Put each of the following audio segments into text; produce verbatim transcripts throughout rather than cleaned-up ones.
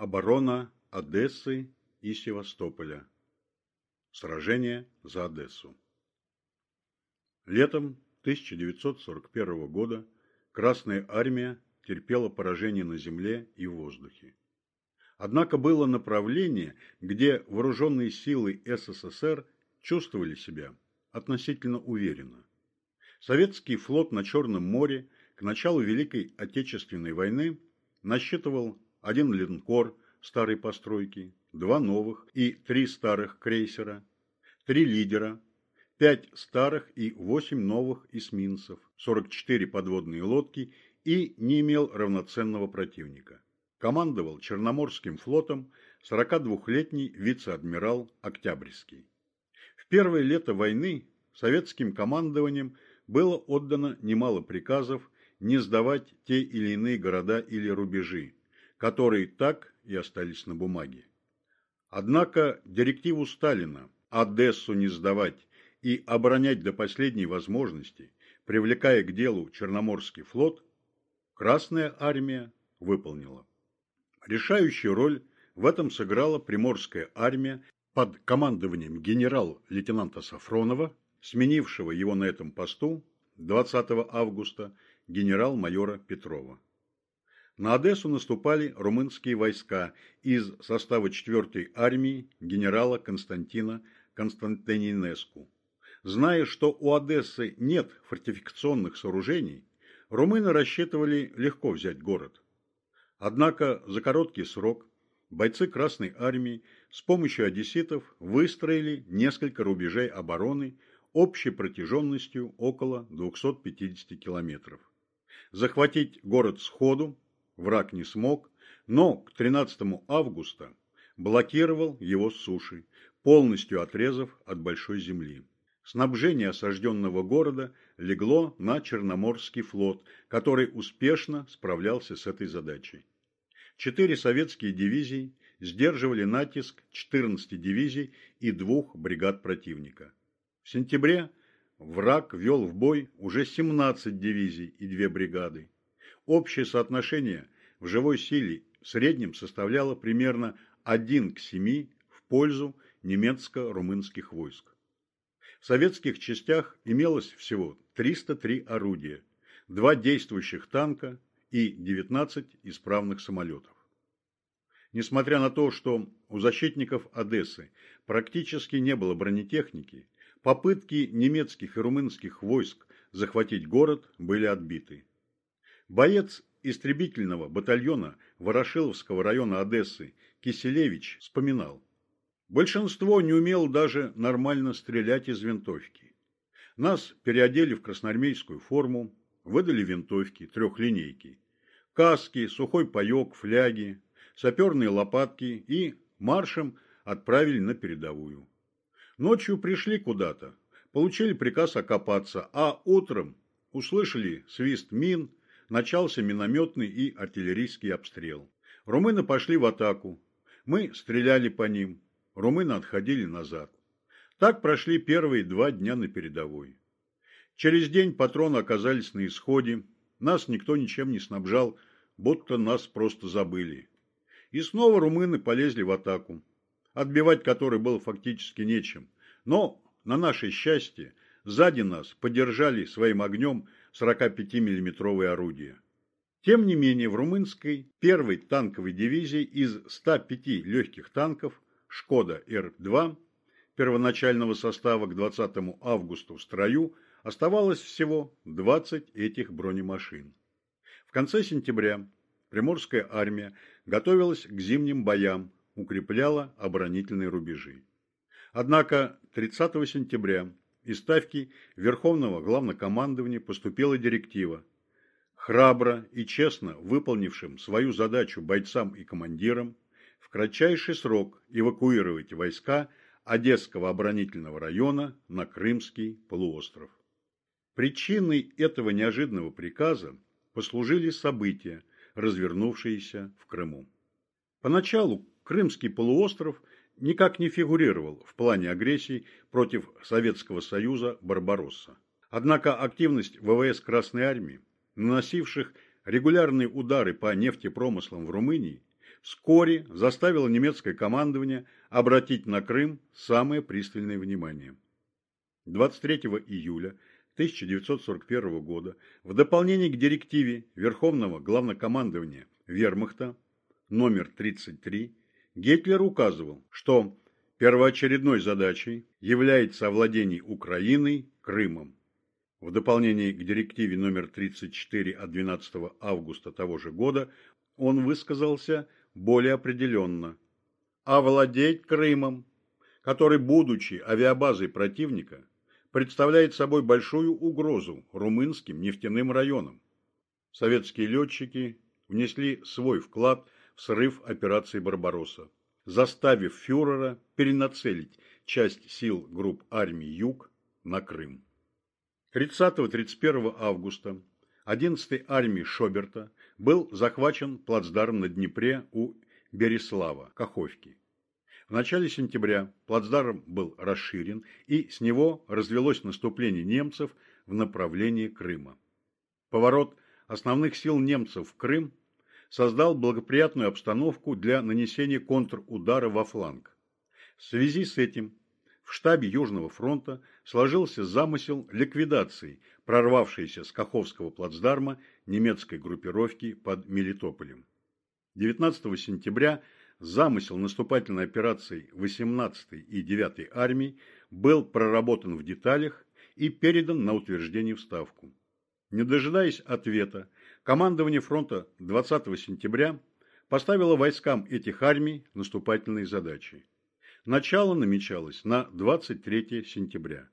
Оборона Одессы и Севастополя. Сражение за Одессу. Летом тысяча девятьсот сорок первого года Красная Армия терпела поражение на земле и в воздухе. Однако было направление, где вооруженные силы СССР чувствовали себя относительно уверенно. Советский флот на Черном море к началу Великой Отечественной войны насчитывал один линкор старой постройки, два новых и три старых крейсера, три лидера, пять старых и восемь новых эсминцев, сорок четыре подводные лодки и не имел равноценного противника. Командовал Черноморским флотом сорокадвухлетний вице-адмирал Октябрьский. В первое лето войны советским командованием было отдано немало приказов не сдавать те или иные города или рубежи, которые так и остались на бумаге. Однако директиву Сталина Одессу не сдавать и оборонять до последней возможности, привлекая к делу Черноморский флот, Красная Армия выполнила. Решающую роль в этом сыграла Приморская армия под командованием генерал-лейтенанта Сафронова, сменившего его на этом посту двадцатого августа генерал-майора Петрова. На Одессу наступали румынские войска из состава четвёртой армии генерала Константина Константинеску. Зная, что у Одессы нет фортификационных сооружений, румыны рассчитывали легко взять город. Однако за короткий срок бойцы Красной армии с помощью одесситов выстроили несколько рубежей обороны общей протяженностью около двухсот пятидесяти километров. Захватить город сходу враг не смог, но к тринадцатому августа блокировал его с суши, полностью отрезав от большой земли. Снабжение осажденного города легло на Черноморский флот, который успешно справлялся с этой задачей. Четыре советские дивизии сдерживали натиск четырнадцати дивизий и двух бригад противника. В сентябре враг ввел в бой уже семнадцать дивизий и две бригады. Общее соотношение в живой силе в среднем составляло примерно один к семи в пользу немецко-румынских войск. В советских частях имелось всего триста три орудия, два действующих танка и девятнадцать исправных самолетов. Несмотря на то, что у защитников Одессы практически не было бронетехники, попытки немецких и румынских войск захватить город были отбиты. Боец истребительного батальона Ворошиловского района Одессы Киселевич вспоминал: «Большинство не умело даже нормально стрелять из винтовки. Нас переодели в красноармейскую форму, выдали винтовки, трехлинейки, каски, сухой паек, фляги, саперные лопатки и маршем отправили на передовую. Ночью пришли куда-то, получили приказ окопаться, а утром услышали свист мин, начался минометный и артиллерийский обстрел. Румыны пошли в атаку, мы стреляли по ним, румыны отходили назад. Так прошли первые два дня на передовой. Через день патроны оказались на исходе, нас никто ничем не снабжал, будто нас просто забыли. И снова румыны полезли в атаку, отбивать которой было фактически нечем, но, на наше счастье, сзади нас поддержали своим огнем сорокапятимиллиметровые орудия. Тем не менее, в румынской первой танковой дивизии из ста пяти легких танков «Шкода Р два» первоначального состава к двадцатому августа в строю оставалось всего двадцать этих бронемашин. В конце сентября Приморская армия готовилась к зимним боям, укрепляла оборонительные рубежи. Однако тридцатого сентября из Ставки Верховного Главнокомандования поступила директива: храбро и честно выполнившим свою задачу бойцам и командирам в кратчайший срок эвакуировать войска Одесского оборонительного района на Крымский полуостров. Причиной этого неожиданного приказа послужили события, развернувшиеся в Крыму. Поначалу Крымский полуостров никак не фигурировал в плане агрессии против Советского Союза «Барбаросса». Однако активность ВВС Красной Армии, наносивших регулярные удары по нефтепромыслам в Румынии, вскоре заставило немецкое командование обратить на Крым самое пристальное внимание. двадцать третьего июля тысяча девятьсот сорок первого года в дополнение к директиве Верховного Главнокомандования Вермахта номер тридцать три Гитлер указывал, что первоочередной задачей является овладение Украиной Крымом. В дополнение к директиве номер тридцать четыре от двенадцатого августа того же года он высказался более определенно: овладеть Крымом, который, будучи авиабазой противника, представляет собой большую угрозу румынским нефтяным районам. Советские летчики внесли свой вклад в срыв операции «Барбаросса», заставив фюрера перенацелить часть сил групп армий Юг на Крым. тридцатого-тридцать первого августа одиннадцатой армии Шоберта был захвачен плацдарм на Днепре у Береслава, Каховки. В начале сентября плацдарм был расширен, и с него развелось наступление немцев в направлении Крыма. Поворот основных сил немцев в Крым создал благоприятную обстановку для нанесения контрудара во фланг. В связи с этим в штабе Южного фронта сложился замысел ликвидации прорвавшейся с Каховского плацдарма немецкой группировки под Мелитополем. девятнадцатого сентября замысел наступательной операции восемнадцатой и девятой армий был проработан в деталях и передан на утверждение в Ставку. Не дожидаясь ответа, командование фронта двадцатого сентября поставило войскам этих армий наступательные задачи. Начало намечалось на двадцать третье сентября.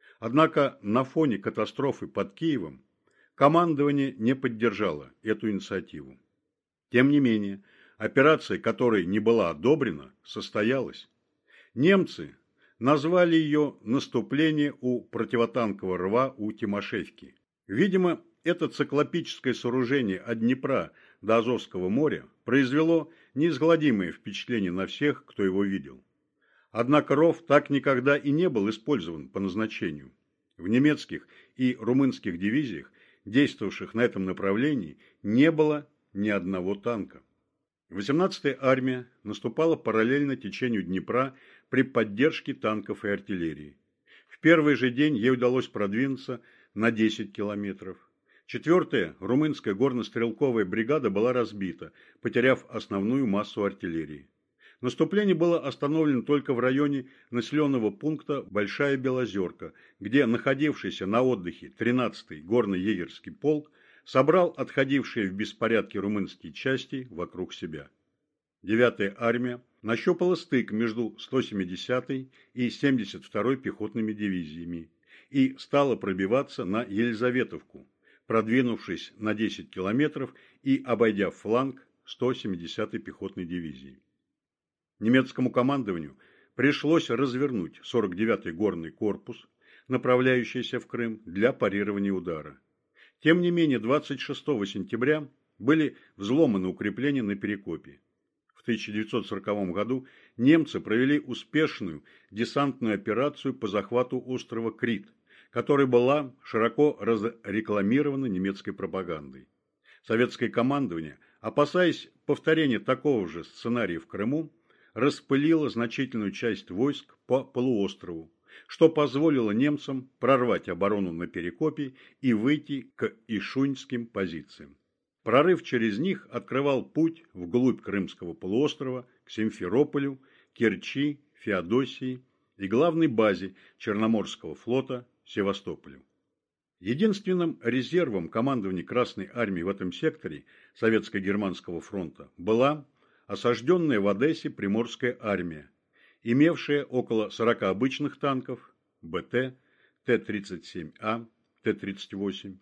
Однако на фоне катастрофы под Киевом командование не поддержало эту инициативу. Тем не менее, операция, которая не была одобрена, состоялась. Немцы назвали ее «наступление у противотанкового рва у Тимошевки». Видимо, это циклопическое сооружение от Днепра до Азовского моря произвело неизгладимое впечатление на всех, кто его видел. Однако ров так никогда и не был использован по назначению. В немецких и румынских дивизиях, действовавших на этом направлении, не было ни одного танка. восемнадцатая армия наступала параллельно течению Днепра при поддержке танков и артиллерии. В первый же день ей удалось продвинуться на десять километров. Четвертая румынская горно-стрелковая бригада была разбита, потеряв основную массу артиллерии. Наступление было остановлено только в районе населенного пункта Большая Белозерка, где находившийся на отдыхе тринадцатый горно-егерский полк собрал отходившие в беспорядке румынские части вокруг себя. девятая армия нащупала стык между сто семидесятой и семьдесят второй пехотными дивизиями и стала пробиваться на Елизаветовку, продвинувшись на десять километров и обойдя фланг сто семидесятой пехотной дивизии. Немецкому командованию пришлось развернуть сорок девятый горный корпус, направляющийся в Крым, для парирования удара. Тем не менее, двадцать шестого сентября были взломаны укрепления на Перекопе. В тысяча девятьсот сороковом году немцы провели успешную десантную операцию по захвату острова Крит, которая была широко разрекламирована немецкой пропагандой. Советское командование, опасаясь повторения такого же сценария в Крыму, распылило значительную часть войск по полуострову, что позволило немцам прорвать оборону на Перекопе и выйти к ишуньским позициям. Прорыв через них открывал путь вглубь Крымского полуострова к Симферополю, Керчи, Феодосии и главной базе Черноморского флота Севастополю. Единственным резервом командования Красной армии в этом секторе Советско-Германского фронта была осажденная в Одессе Приморская армия, имевшая около сорока обычных танков БТ, Т тридцать семь А, Т тридцать восемь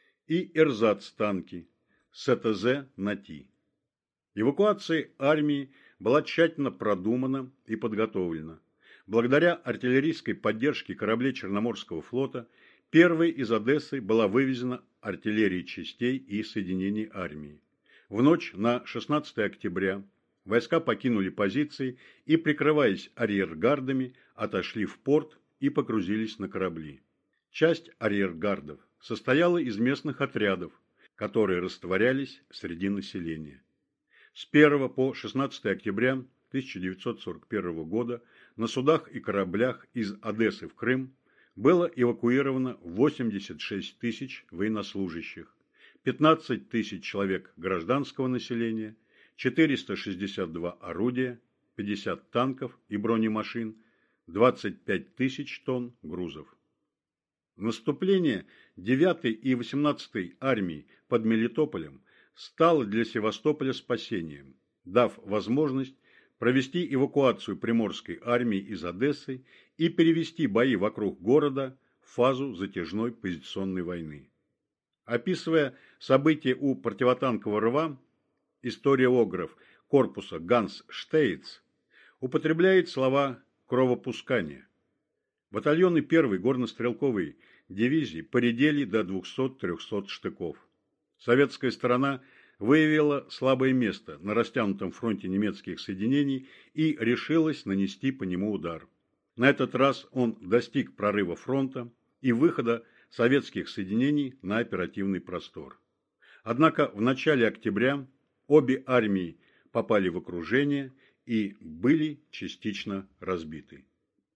и эрзац-танки СТЗ «Нати». Эвакуация армии была тщательно продумана и подготовлена. Благодаря артиллерийской поддержке кораблей Черноморского флота первой из Одессы была вывезена артиллерия частей и соединений армии. В ночь на шестнадцатое октября войска покинули позиции и, прикрываясь арьергардами, отошли в порт и погрузились на корабли. Часть арьергардов состояла из местных отрядов, которые растворялись среди населения. С первого по шестнадцатое октября тысяча девятьсот сорок первого года на судах и кораблях из Одессы в Крым было эвакуировано восемьдесят шесть тысяч военнослужащих, пятнадцать тысяч человек гражданского населения, четыреста шестьдесят два орудия, пятьдесят танков и бронемашин, двадцать пять тысяч тонн грузов. Наступление девятой и восемнадцатой армий под Мелитополем стало для Севастополя спасением, дав возможность провести эвакуацию Приморской армии из Одессы и перевести бои вокруг города в фазу затяжной позиционной войны. Описывая события у противотанкового рва, историограф корпуса Ганс Штейц употребляет слова «кровопускание». Батальоны первой горнострелковой дивизии поредели до двухсот-трехсот штыков. Советская сторона выявила слабое место на растянутом фронте немецких соединений и решилась нанести по нему удар. На этот раз он достиг прорыва фронта и выхода советских соединений на оперативный простор. Однако в начале октября обе армии попали в окружение и были частично разбиты.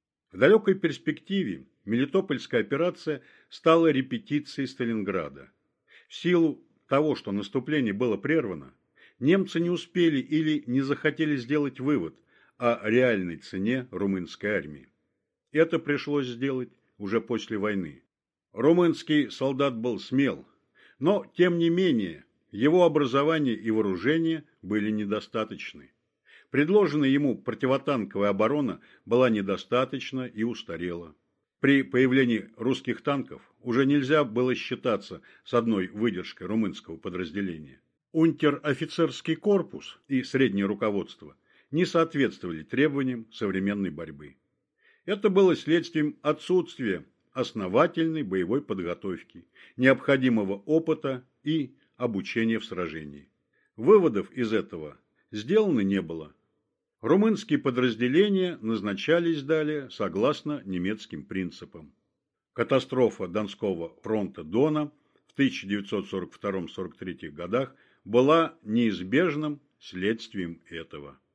В далекой перспективе Мелитопольская операция стала репетицией Сталинграда. В силу того, что наступление было прервано, немцы не успели или не захотели сделать вывод о реальной цене румынской армии. Это пришлось сделать уже после войны. Румынский солдат был смел, но, тем не менее, его образование и вооружение были недостаточны. Предложенная ему противотанковая оборона была недостаточна и устарела. При появлении русских танков уже нельзя было считаться с одной выдержкой румынского подразделения. Унтер-офицерский корпус и среднее руководство не соответствовали требованиям современной борьбы. Это было следствием отсутствия основательной боевой подготовки, необходимого опыта и обучения в сражении. Выводов из этого сделано не было. Румынские подразделения назначались далее согласно немецким принципам. Катастрофа Донского фронта Дона в тысяча девятьсот сорок втором — сорок третьем годах была неизбежным следствием этого.